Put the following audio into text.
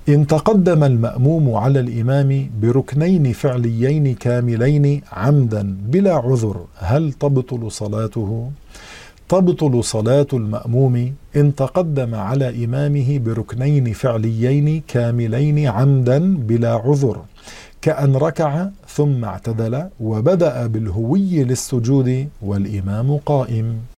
إن تقدم المأموم على الإمام بركنين فعليين كاملين عمدا بلا عذر هل تبطل صلاته؟ تبطل صلاة المأموم إن تقدم على إمامه بركنين فعليين كاملين عمدا بلا عذر، كأن ركع ثم اعتدل وبدأ بالهوي للسجود والإمام قائم.